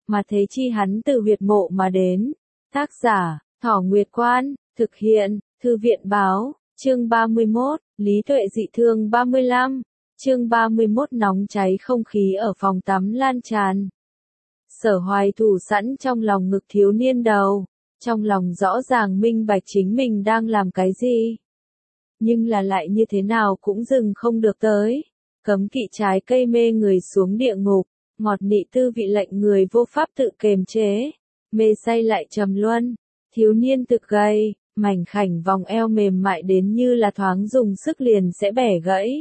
mà thế chi hắn từ huyệt mộ mà đến. Tác giả, Thỏ Nguyệt Quan, thực hiện, Thư viện Báo, chương 31, Lý Tuệ dị thương 35, chương 31 nóng cháy không khí ở phòng tắm lan tràn. Sở Hoài thủ sẵn trong lòng ngực thiếu niên đầu, trong lòng rõ ràng minh bạch chính mình đang làm cái gì. Nhưng là lại như thế nào cũng dừng không được tới. Cấm kỵ trái cây mê người xuống địa ngục, ngọt nị tư vị lệnh người vô pháp tự kềm chế. Mê say lại trầm luân, thiếu niên thực gầy, mảnh khảnh vòng eo mềm mại đến như là thoáng dùng sức liền sẽ bẻ gãy.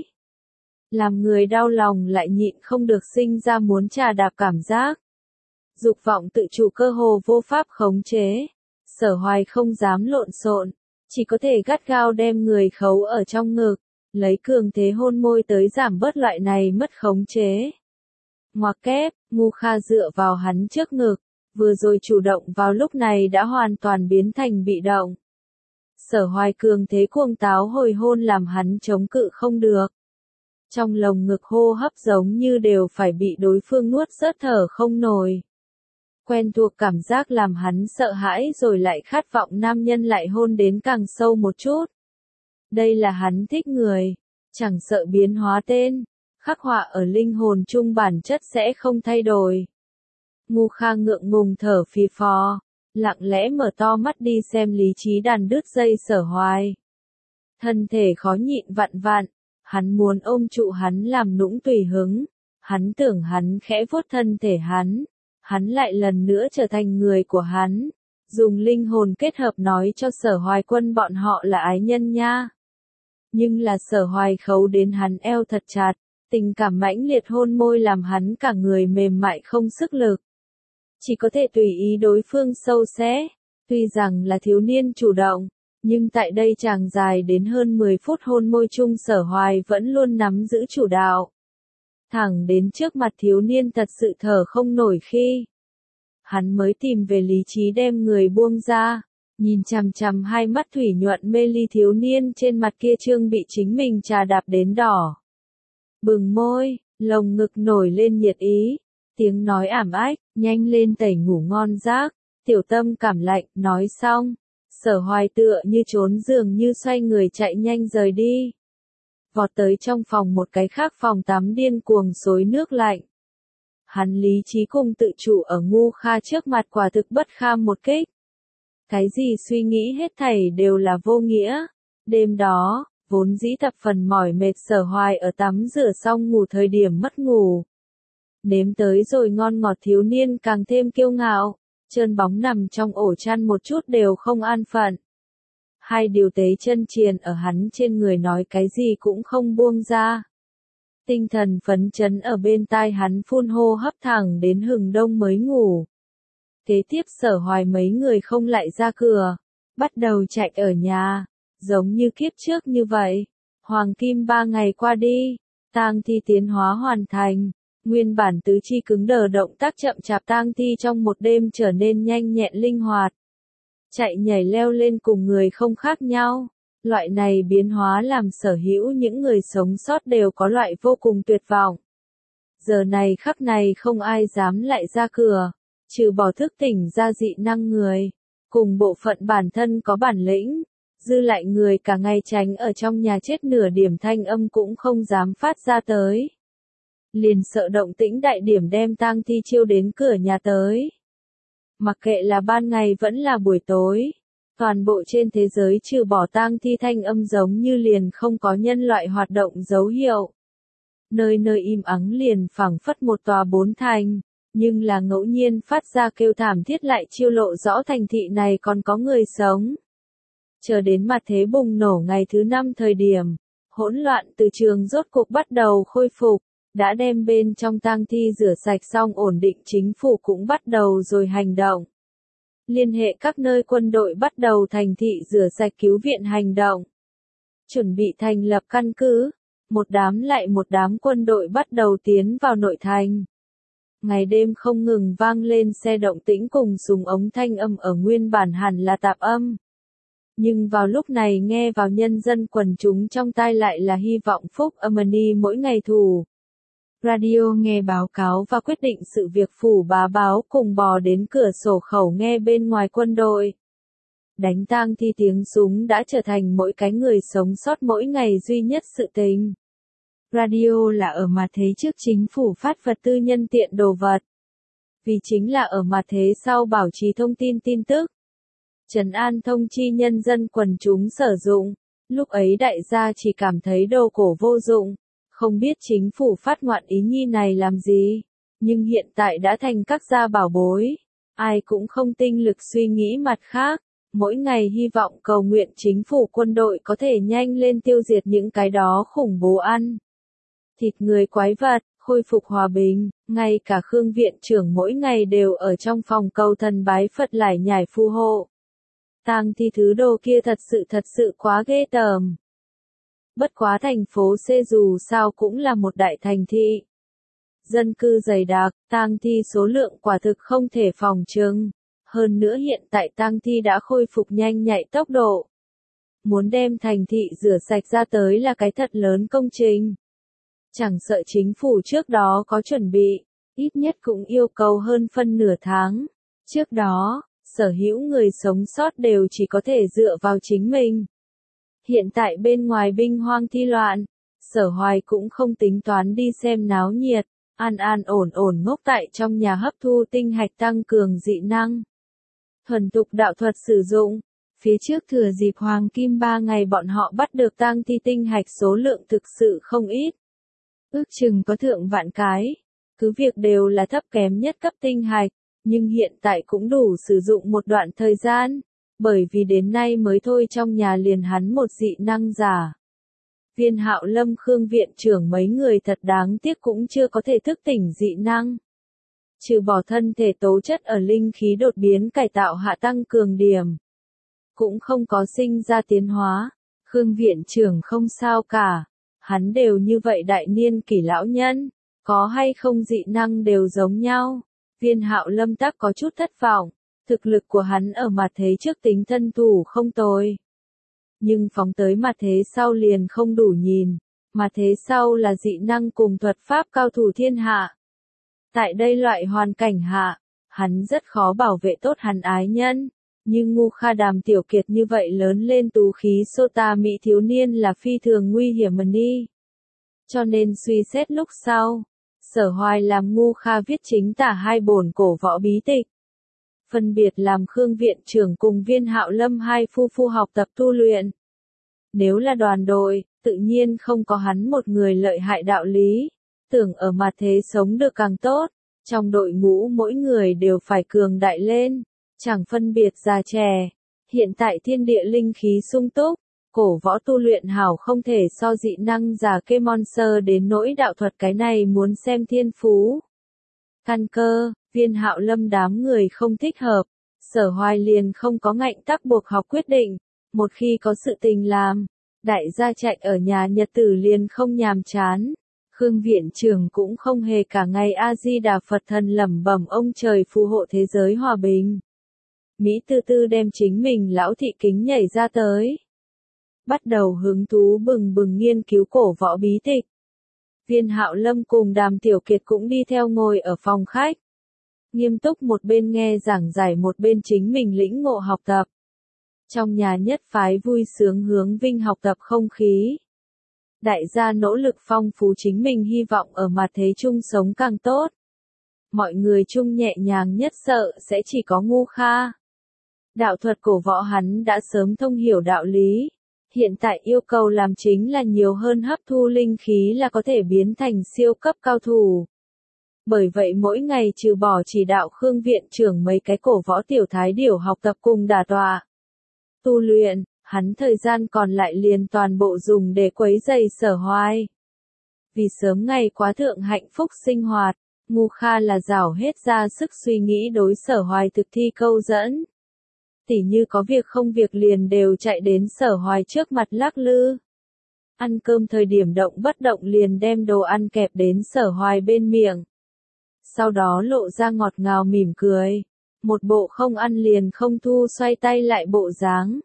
Làm người đau lòng lại nhịn không được sinh ra muốn trà đạp cảm giác. Dục vọng tự chủ cơ hồ vô pháp khống chế. Sở Hoài không dám lộn xộn, chỉ có thể gắt gao đem người khấu ở trong ngực, lấy cường thế hôn môi tới giảm bớt loại này mất khống chế. Ngoặc kép, Ngu Kha dựa vào hắn trước ngực, vừa rồi chủ động vào lúc này đã hoàn toàn biến thành bị động. Sở Hoài cường thế cuồng táo hồi hôn làm hắn chống cự không được. Trong lồng ngực hô hấp giống như đều phải bị đối phương nuốt rớt thở không nổi. Quen thuộc cảm giác làm hắn sợ hãi rồi lại khát vọng nam nhân lại hôn đến càng sâu một chút. Đây là hắn thích người, chẳng sợ biến hóa tên, khắc họa ở linh hồn chung bản chất sẽ không thay đổi. Ngu Kha ngượng ngùng thở phì phò, lặng lẽ mở to mắt đi xem lý trí đàn đứt dây Sở Hoài. Thân thể khó nhịn vặn vặn, hắn muốn ôm trụ hắn làm nũng tùy hứng, hắn tưởng hắn khẽ vuốt thân thể hắn lại lần nữa trở thành người của hắn, dùng linh hồn kết hợp nói cho Sở Hoài Quân bọn họ là ái nhân nha. Nhưng là Sở Hoài khấu đến hắn eo thật chặt, tình cảm mãnh liệt hôn môi làm hắn cả người mềm mại không sức lực. Chỉ có thể tùy ý đối phương sâu xé, tuy rằng là thiếu niên chủ động, nhưng tại đây chàng dài đến hơn 10 phút hôn môi chung Sở Hoài vẫn luôn nắm giữ chủ đạo. Thẳng đến trước mặt thiếu niên thật sự thở không nổi khi hắn mới tìm về lý trí đem người buông ra, nhìn chằm chằm hai mắt thủy nhuận mê ly thiếu niên trên mặt kia trương bị chính mình trà đạp đến đỏ. Bừng môi, lồng ngực nổi lên nhiệt ý, tiếng nói ảm ách, nhanh lên tẩy ngủ ngon giấc, tiểu tâm cảm lạnh, nói xong, Sở Hoài tựa như trốn giường như xoay người chạy nhanh rời đi. Vọt tới trong phòng một cái khác phòng tắm điên cuồng xối nước lạnh. Hắn lý trí cùng tự chủ ở Ngu Kha trước mặt quả thực bất kham một kích. Cái gì suy nghĩ hết thảy đều là vô nghĩa. Đêm đó, vốn dĩ thập phần mỏi mệt Sở Hoài ở tắm rửa xong ngủ thời điểm mất ngủ. Nếm tới rồi ngon ngọt thiếu niên càng thêm kiêu ngạo, trơn bóng nằm trong ổ chăn một chút đều không an phận. Hai điều tế chân triền ở hắn trên người nói cái gì cũng không buông ra. Tinh thần phấn chấn ở bên tai hắn phun hô hấp thẳng đến hừng đông mới ngủ. Kế tiếp Sở Hoài mấy người không lại ra cửa, bắt đầu chạy ở nhà, giống như kiếp trước như vậy. Hoàng kim 3 ngày qua đi, tang thi tiến hóa hoàn thành, nguyên bản tứ chi cứng đờ động tác chậm chạp tang thi trong một đêm trở nên nhanh nhẹn linh hoạt. Chạy nhảy leo lên cùng người không khác nhau. Loại này biến hóa làm sở hữu những người sống sót đều có loại vô cùng tuyệt vọng. Giờ này khắc này không ai dám lại ra cửa, trừ bỏ thức tỉnh ra dị năng người, cùng bộ phận bản thân có bản lĩnh, dư lại người cả ngày tránh ở trong nhà chết nửa điểm thanh âm cũng không dám phát ra tới. Liền sợ động tĩnh đại điểm đem tang thi chiêu đến cửa nhà tới. Mặc kệ là ban ngày vẫn là buổi tối, toàn bộ trên thế giới trừ bỏ tang thi thanh âm giống như liền không có nhân loại hoạt động dấu hiệu. Nơi nơi im ắng liền phảng phất một tòa bốn thành, nhưng là ngẫu nhiên phát ra kêu thảm thiết lại chiêu lộ rõ thành thị này còn có người sống. Chờ đến mặt thế bùng nổ ngày thứ 5 thời điểm, hỗn loạn từ trường rốt cuộc bắt đầu khôi phục, đã đem bên trong tang thi rửa sạch xong ổn định chính phủ cũng bắt đầu rồi hành động. Liên hệ các nơi quân đội bắt đầu thành thị rửa sạch cứu viện hành động. Chuẩn bị thành lập căn cứ, một đám lại một đám quân đội bắt đầu tiến vào nội thành. Ngày đêm không ngừng vang lên xe động tĩnh cùng súng ống thanh âm ở nguyên bản hẳn là tạp âm. Nhưng vào lúc này nghe vào nhân dân quần chúng trong tai lại là hy vọng phúc Amani mỗi ngày thủ. Radio nghe báo cáo và quyết định sự việc phủ bá báo cùng bò đến cửa sổ khẩu nghe bên ngoài quân đội. Đánh tang thi tiếng súng đã trở thành mỗi cái người sống sót mỗi ngày duy nhất sự tình. Radio là ở mặt thế trước chính phủ phát vật tư nhân tiện đồ vật. Vì chính là ở mặt thế sau bảo trì thông tin tin tức. Trấn an thông chi nhân dân quần chúng sử dụng. Lúc ấy đại gia chỉ cảm thấy đồ cổ vô dụng. Không biết chính phủ phát ngoạn ý nhi này làm gì. Nhưng hiện tại đã thành các gia bảo bối. Ai cũng không tinh lực suy nghĩ mặt khác. Mỗi ngày hy vọng cầu nguyện chính phủ quân đội có thể nhanh lên tiêu diệt những cái đó khủng bố ăn. Thịt người quái vật, khôi phục hòa bình, ngay cả Khương viện trưởng mỗi ngày đều ở trong phòng cầu thần bái Phật lải nhải phù hộ. Tang thi thứ đồ kia thật sự quá ghê tởm. Bất quá thành phố C dù sao cũng là một đại thành thị. Dân cư dày đặc, tang thi số lượng quả thực không thể phòng trừng. Hơn nữa hiện tại tang thi đã khôi phục nhanh nhạy tốc độ. Muốn đem thành thị rửa sạch ra tới là cái thật lớn công trình. Chẳng sợ chính phủ trước đó có chuẩn bị, ít nhất cũng yêu cầu hơn phân nửa tháng. Trước đó, sở hữu người sống sót đều chỉ có thể dựa vào chính mình. Hiện tại bên ngoài binh hoang thi loạn, Sở Hoài cũng không tính toán đi xem náo nhiệt, an ổn ngốc tại trong nhà hấp thu tinh hạch tăng cường dị năng. Thuần tục đạo thuật sử dụng, phía trước thừa dịp hoàng kim 3 ngày bọn họ bắt được tang thi tinh hạch số lượng thực sự không ít. Ước chừng có thượng vạn cái, cứ việc đều là thấp kém nhất cấp tinh hạch, nhưng hiện tại cũng đủ sử dụng một đoạn thời gian, bởi vì đến nay mới thôi trong nhà liền hắn một dị năng giả. Viên Hạo Lâm Khương viện trưởng mấy người thật đáng tiếc cũng chưa có thể thức tỉnh dị năng. Trừ bỏ thân thể tố chất ở linh khí đột biến cải tạo hạ tăng cường điểm. Cũng không có sinh ra tiến hóa. Khương viện trưởng không sao cả. Hắn đều như vậy đại niên kỷ lão nhân. Có hay không dị năng đều giống nhau. Viên Hạo Lâm tắc có chút thất vọng. Thực lực của hắn ở mặt thế trước tính thân thủ không tồi. Nhưng phóng tới mặt thế sau liền không đủ nhìn. Mặt thế sau là dị năng cùng thuật pháp cao thủ thiên hạ. Tại đây loại hoàn cảnh hạ, hắn rất khó bảo vệ tốt hắn ái nhân, nhưng ngu kha đàm tiểu kiệt như vậy lớn lên tú khí sota mỹ thiếu niên là phi thường nguy hiểm mà đi. Cho nên suy xét lúc sau, Sở Hoài làm ngu kha viết chính tả 2 bổn cổ võ bí tịch. Phân biệt làm Khương viện trưởng cùng Viên Hạo Lâm 2 phu học tập tu luyện. Nếu là đoàn đội, tự nhiên không có hắn một người lợi hại đạo lý. Tưởng ở mặt thế sống được càng tốt, trong đội ngũ mỗi người đều phải cường đại lên, chẳng phân biệt già trẻ. Hiện tại thiên địa linh khí sung túc, cổ võ tu luyện hảo không thể so dị năng giả kê monster đến nỗi đạo thuật cái này muốn xem thiên phú. Căn cơ, Viên Hạo Lâm đám người không thích hợp, Sở Hoài liền không có ngạnh tắc buộc học quyết định, một khi có sự tình làm, đại gia chạy ở nhà nhật tử liền không nhàm chán. Khương viện trưởng cũng không hề cả ngày A-di-đà Phật thần lẩm bẩm ông trời phù hộ thế giới hòa bình. Mỹ từ từ đem chính mình lão thị kính nhảy ra tới. Bắt đầu hứng thú bừng nghiên cứu cổ võ bí tịch. Viên Hạo Lâm cùng Đàm Tiểu Kiệt cũng đi theo ngồi ở phòng khách. Nghiêm túc một bên nghe giảng giải một bên chính mình lĩnh ngộ học tập. Trong nhà nhất phái vui sướng hướng vinh học tập không khí. Đại gia nỗ lực phong phú chính mình hy vọng ở mặt thế chung sống càng tốt. Mọi người chung nhẹ nhàng nhất sợ sẽ chỉ có ngu kha. Đạo thuật cổ võ hắn đã sớm thông hiểu đạo lý. Hiện tại yêu cầu làm chính là nhiều hơn hấp thu linh khí là có thể biến thành siêu cấp cao thủ. Bởi vậy mỗi ngày trừ bỏ chỉ đạo Khương viện trưởng mấy cái cổ võ tiểu thái điểu học tập cùng đả tọa. Tu luyện, hắn thời gian còn lại liền toàn bộ dùng để quấy rầy Sở Hoài. Vì sớm ngày quá thượng hạnh phúc sinh hoạt, ngu kha là rảo hết ra sức suy nghĩ đối Sở Hoài thực thi câu dẫn. Tỉ như có việc không việc liền đều chạy đến Sở Hoài trước mặt lắc lư. Ăn cơm thời điểm động bất động liền đem đồ ăn kẹp đến Sở Hoài bên miệng. Sau đó lộ ra ngọt ngào mỉm cười. Một bộ không ăn liền không thu xoay tay lại bộ dáng.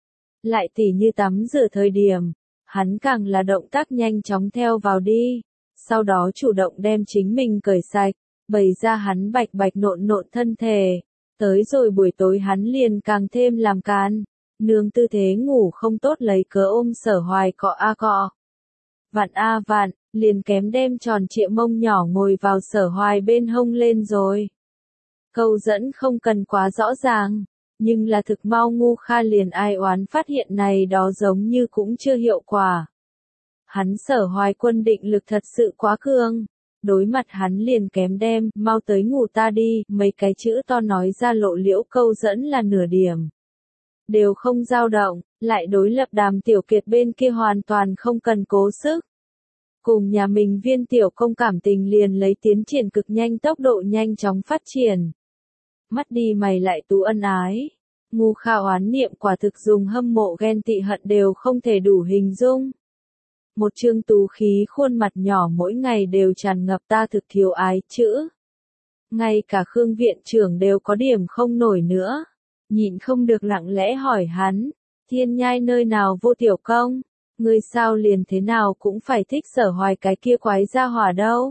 Lại tỉ như tắm rửa thời điểm, hắn càng là động tác nhanh chóng theo vào đi. sau đó chủ động đem chính mình cởi sạch, bày ra hắn bạch bạch nộn nộn thân thể. Tới rồi buổi tối hắn liền càng thêm làm càn, nương tư thế ngủ không tốt lấy cớ ôm Sở Hoài cọ a cọ. Vạn a vạn, liền kém đem tròn trịa mông nhỏ ngồi vào Sở Hoài bên hông lên rồi. Câu dẫn không cần quá rõ ràng, nhưng là thực mau Ngu Kha liền ai oán phát hiện này đó giống như cũng chưa hiệu quả. Hắn Sở Hoài quân định lực thật sự quá cường, đối mặt hắn liền kém đem, mau tới ngủ ta đi, mấy cái chữ to nói ra lộ liễu câu dẫn là nửa điểm. Đều không dao động, lại đối lập Đàm Tiểu Kiệt bên kia hoàn toàn không cần cố sức. Cùng nhà mình Viên tiểu công cảm tình liền lấy tiến triển cực nhanh tốc độ nhanh chóng phát triển. Mắt đi mày lại tú ân ái. Ngu Kha oán niệm quả thực dùng hâm mộ ghen tị hận đều không thể đủ hình dung. Một trương tú khí khuôn mặt nhỏ mỗi ngày đều tràn ngập ta thực thiếu ái chữ. Ngay cả Khương viện trưởng đều có điểm không nổi nữa. Nhịn không được lặng lẽ hỏi hắn, Thiên Nhai nơi nào vô tiểu công, ngươi sao liền thế nào cũng phải thích Sở Hoài cái kia quái gia hỏa đâu.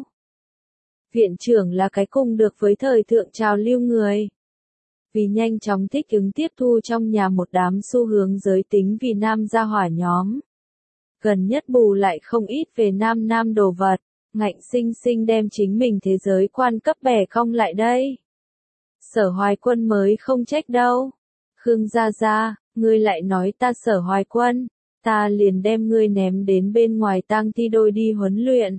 Viện trưởng là cái cùng được với thời thượng trào lưu người. Vì nhanh chóng thích ứng tiếp thu trong nhà một đám xu hướng giới tính vì nam gia hỏa nhóm. Gần nhất bù lại không ít về nam đồ vật, ngạnh sinh sinh đem chính mình thế giới quan cấp bẻ cong lại đây. Sở Hoài Quân mới không trách đâu. Khương gia gia, ngươi lại nói ta Sở Hoài Quân, ta liền đem ngươi ném đến bên ngoài tang thi đôi đi huấn luyện.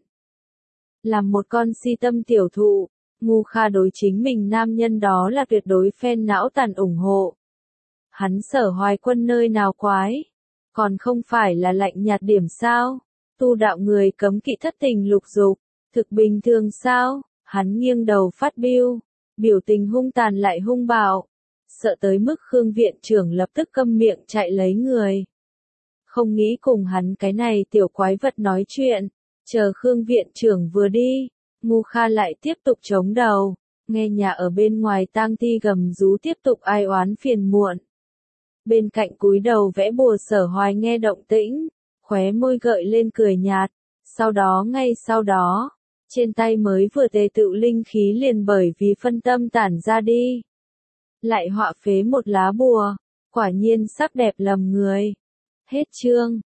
Làm một con si tâm tiểu thụ, Ngu Kha đối chính mình nam nhân đó là tuyệt đối fan não tàn ủng hộ. Hắn Sở Hoài Quân nơi nào quái, còn không phải là lạnh nhạt điểm sao, tu đạo người cấm kỵ thất tình lục dục, thực bình thường sao, hắn nghiêng đầu phát biêu, biểu tình hung tàn lại hung bạo, sợ tới mức Khương viện trưởng lập tức câm miệng chạy lấy người. Không nghĩ cùng hắn cái này tiểu quái vật nói chuyện, chờ Khương viện trưởng vừa đi, Ngu Kha lại tiếp tục chống đầu, nghe nhà ở bên ngoài tang thi gầm rú tiếp tục ai oán phiền muộn. Bên cạnh cúi đầu vẽ bùa Sở Hoài nghe động tĩnh, khóe môi gợi lên cười nhạt, ngay sau đó, trên tay mới vừa tề tựu linh khí liền bởi vì phân tâm tản ra đi. Lại họa phế một lá bùa, quả nhiên sắc đẹp lầm người. Hết chương.